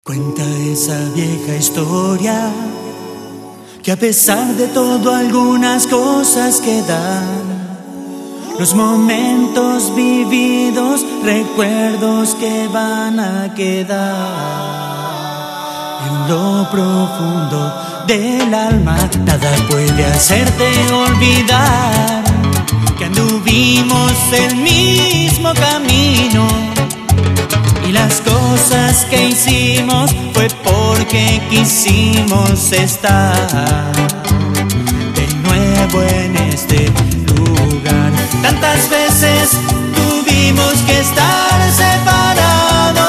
Cuenta esa vieja historia que a pesar de todo algunas cosas quedan. Los momentos vividos, recuerdos que van a quedar en lo profundo del alma. Nada puede hacerte olvidar que anduvimos el mismo camino, y las cosas que hicimos fue porque quisimos estar de nuevo en este lugar. Tantas veces tuvimos que estar separados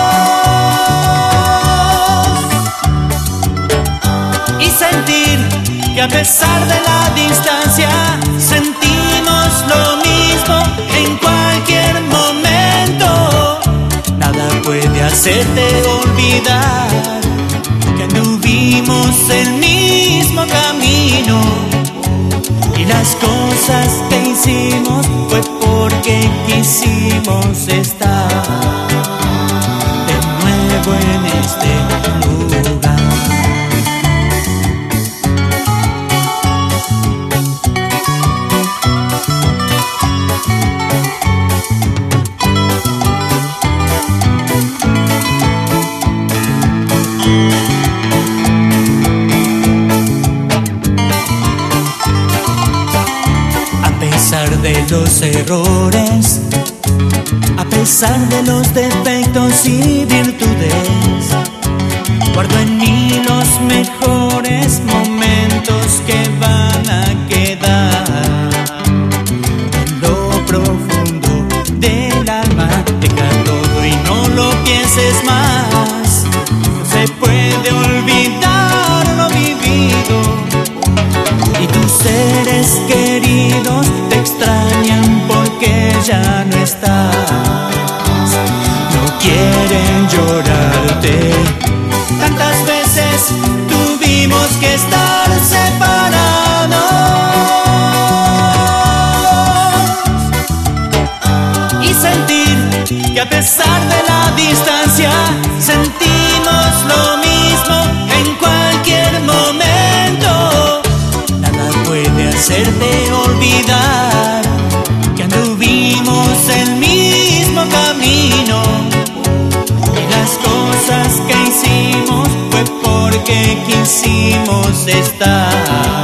y sentir que a pesar de la distancia sentimos lo mismo en cualquier momento. Nada puede hacerte olvidar que anduvimos el mismo camino, y las cosas que hicimos fue porque quisimos estar de nuevo en este lugar. A pesar de los errores, a pesar de los defectos y virtudes, guardo en mí los mejores momentos que van a quedar en lo profundo del alma. Deja todo y no lo pienses más, no se puede olvidar lo vivido, y tus seres queridos te extrañan porque ya no estás, no quieren llorarte. Tantas veces tuvimos que estar separados y sentir que a pesar de la distancia sentimos lo mismo en cualquier momento. Nada puede hacerte olvidar que anduvimos el mismo camino, y las cosas que hicimos fue porque quisimos estar